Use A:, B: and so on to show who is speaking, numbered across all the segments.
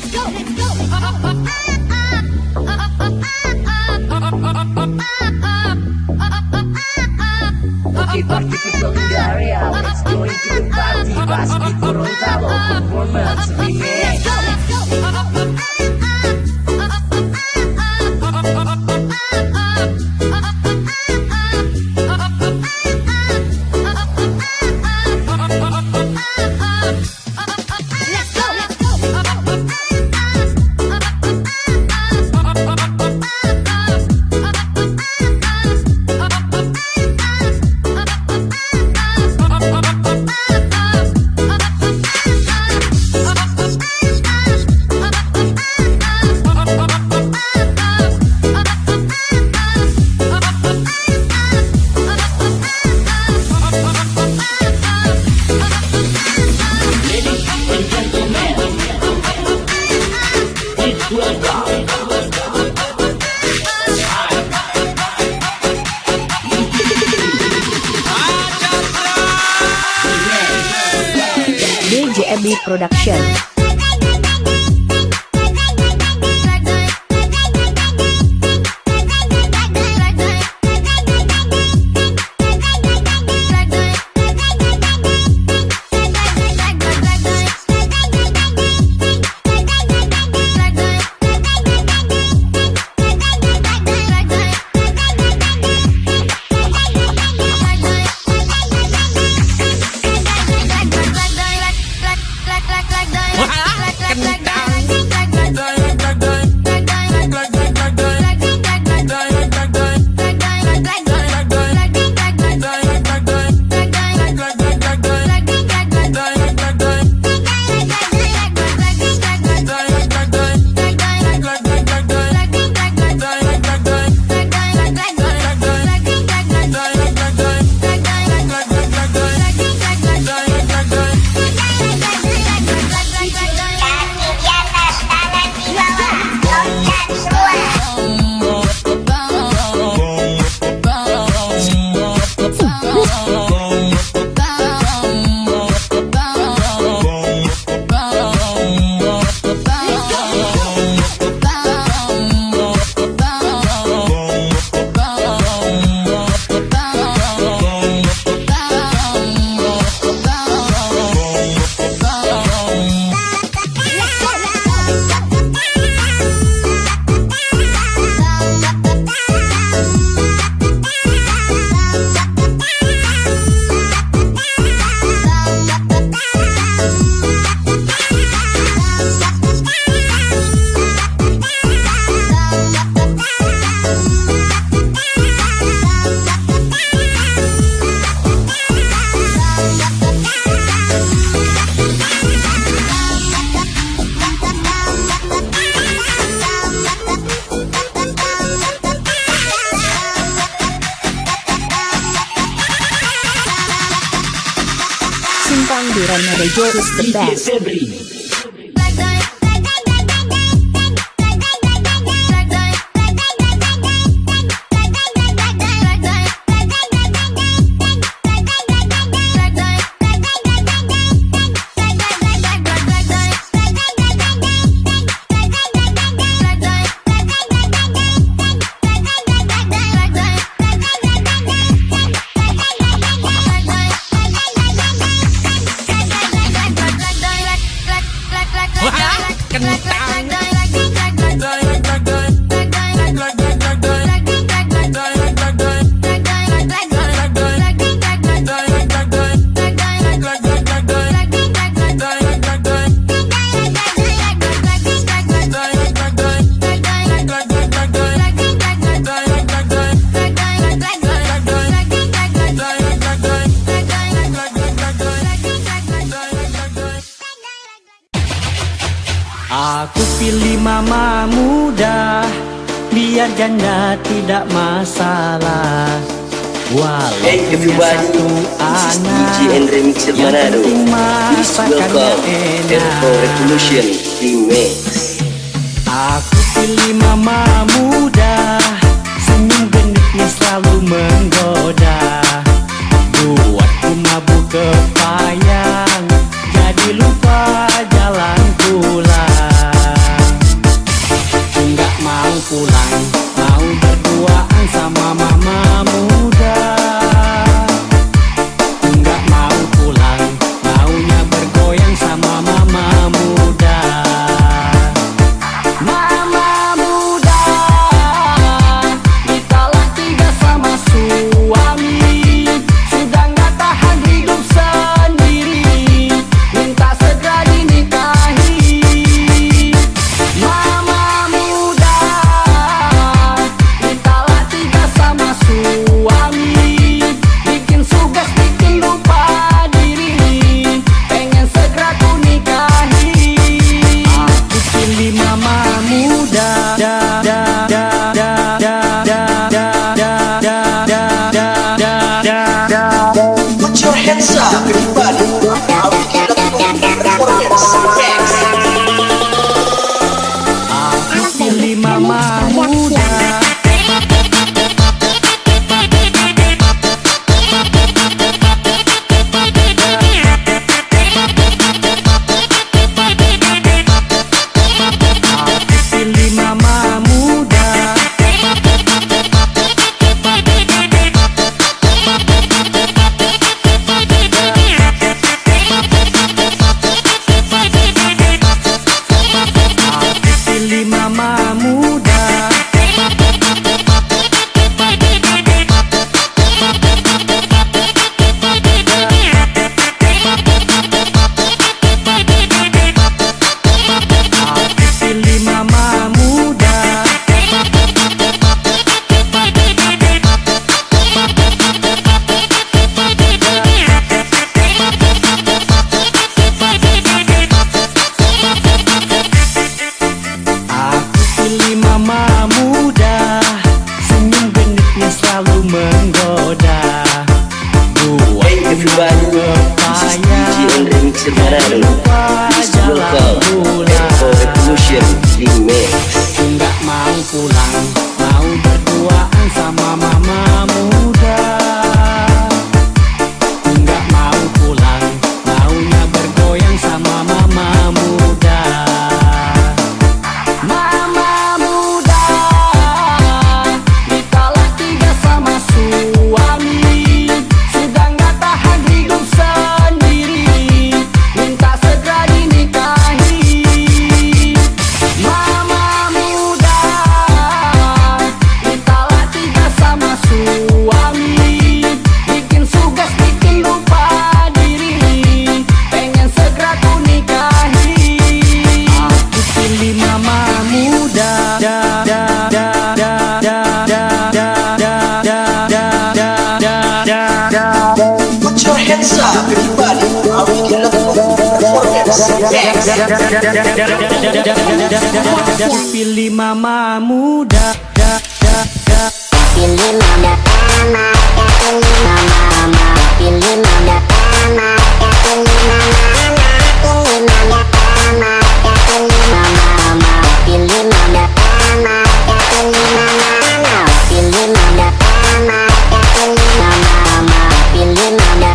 A: Okay, party people in the area, let's go into the party. Basket Gorontalo performance remix.
B: DJMB Production. Simpang Duran Marejo is the best.
C: Aku pilih mama muda, biar janda tidak masalah. Walau punya satu anak, yang penting masakannya enak. Aku pilih mama muda, senyum gendutnya selalu menggoda. Buatku mabuk kepayang, jadi lupa jalan pulang. Jangan lupa jalan pulang.
D: Revolution Remix.
C: Enggak mau pulang, mau berduaan sama mama muda. Enggak mau pulang, maunya bergoyang sama mama muda. Mama muda ditolak tiga sama suami, sudah nggak tahan hidup sendiri, minta segera dinikahi. Mama muda ditolak tiga sama suami, bikin sugas, bikin lupa diri, pengen segera ku nikahi. Aku pilih mama muda.
D: Put your hands up, everybody. Are we gonna performance?
C: Aku pilih mama muda.
E: Pilih mama, pilih mama, pilih mama, pilih mama, pilih mama, pilih mama, pilih mama, pilih mama, pilih mama, pilih mama,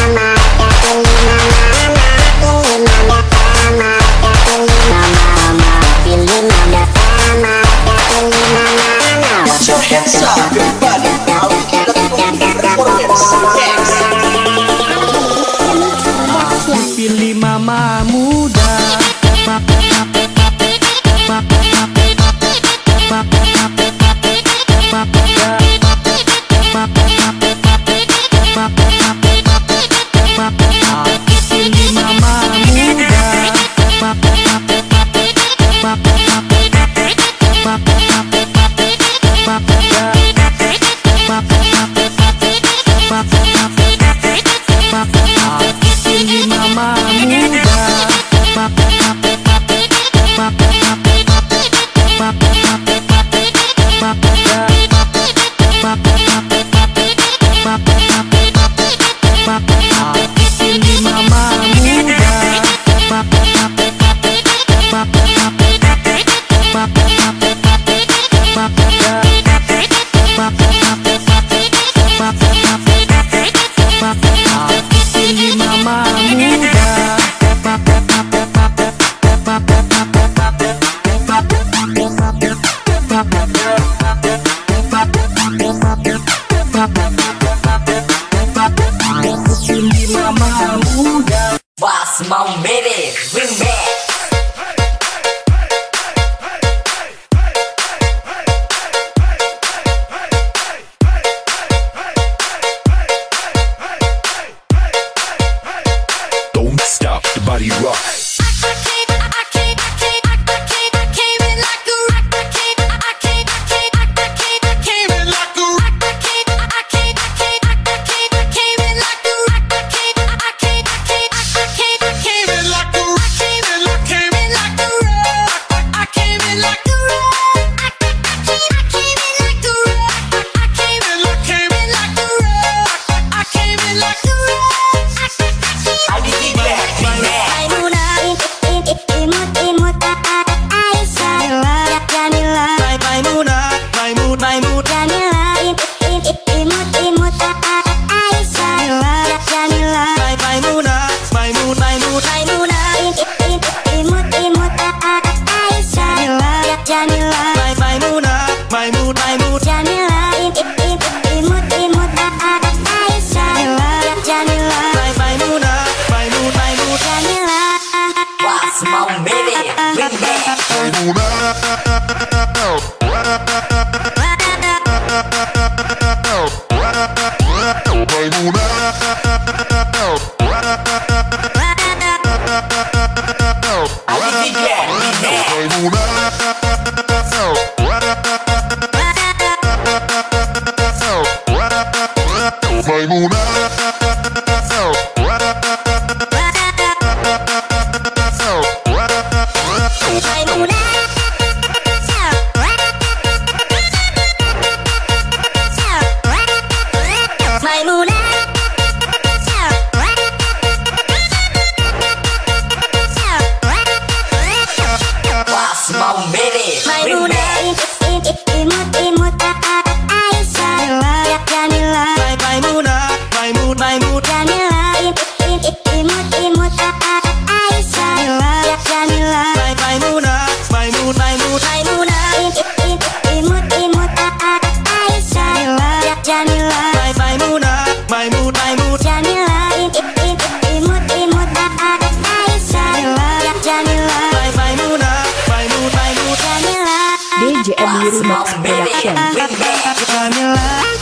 D: Put your hands up, everybody. Are we gonna performance?
C: Aku pilih mama muda. Aku pilih mama muda. Aku pilih mama muda. Aku pilih mama Aku pilih mama Aku pilih mama muda.
A: Boss Mom Baby Remix.
F: Don't stop the body rock.
A: Boss Mom Baby Remix.
B: Biru Max Production.
G: Camila